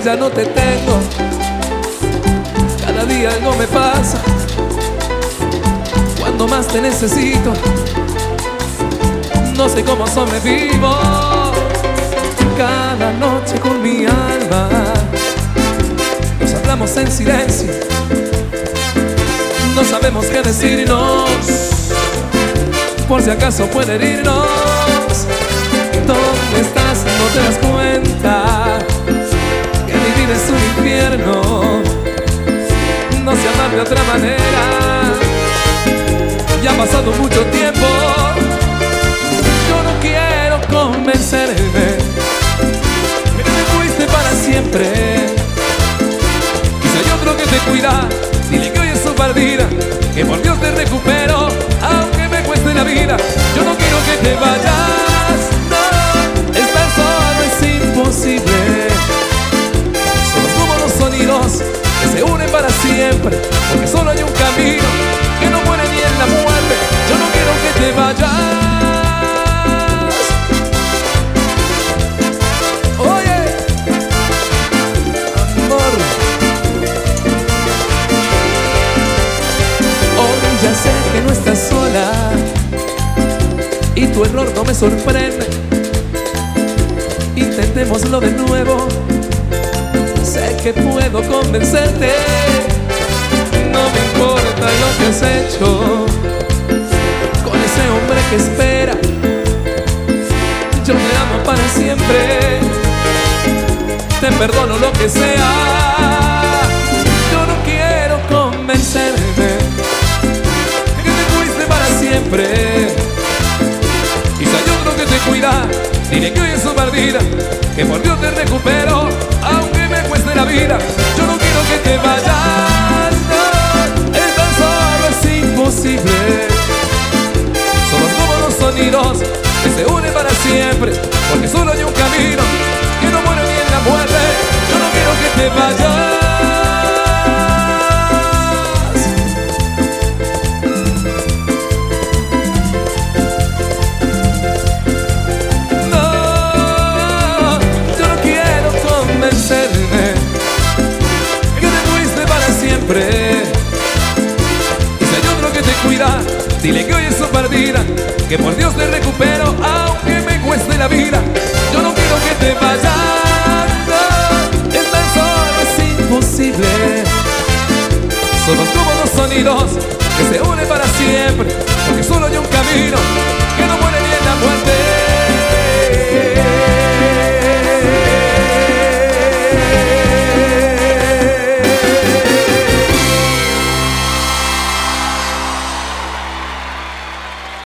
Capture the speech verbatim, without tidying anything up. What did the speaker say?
ya no te tengo. Cada día algo me pasa. Cuando más te necesito, no sé cómo sobrevivo. Cada noche con mi alma nos hablamos en silencio. No sabemos qué decirnos, por si acaso puede herirnos. ¿Dónde estás? No te das cuenta que mi vida es un infierno. No sé amar de otra manera. Ya ha pasado mucho tiempo. Yo no quiero convencerme que te fuiste para siempre. Quizá hay otro que te cuida. Dile que hoy es su partida, que por Dios te recupero, aunque me cueste la vida. Yo no quiero que te vayas, no, estar solo es imposible. Somos como los sonidos que se unen para siempre, porque solo hay un camino que no muere ni en la muerte. Yo no quiero que te vayas. Oye, amor, hoy ya sé que no estás sola y tu error no me sorprende. Intentémoslo de nuevo. Sé que puedo convencerte. No me importa lo que has hecho con ese hombre que espera. Yo te amo para siempre. Te perdono lo que sea. Yo no quiero convencerme que te fuiste para siempre. Quizá hay otro que te cuida. Dile que hoy es su partida, que por Dios te recupero, aunque me cueste la vida. Yo no quiero que te vayas, no, es tan solo es imposible. Somos como los sonidos que se unen para siempre, porque solo hay un camino que no muere ni en la muerte. Yo no quiero que te vayas. Que te fuiste para siempre. Y si hay otro que te cuida, dile que hoy es su partida, que por Dios te recupero, aunque me cueste la vida. Yo no quiero que te vayas, no, es tan solo es imposible. Somos como dos sonidos que se unen para siempre, porque solo hay un camino que no muere ni en la muerte.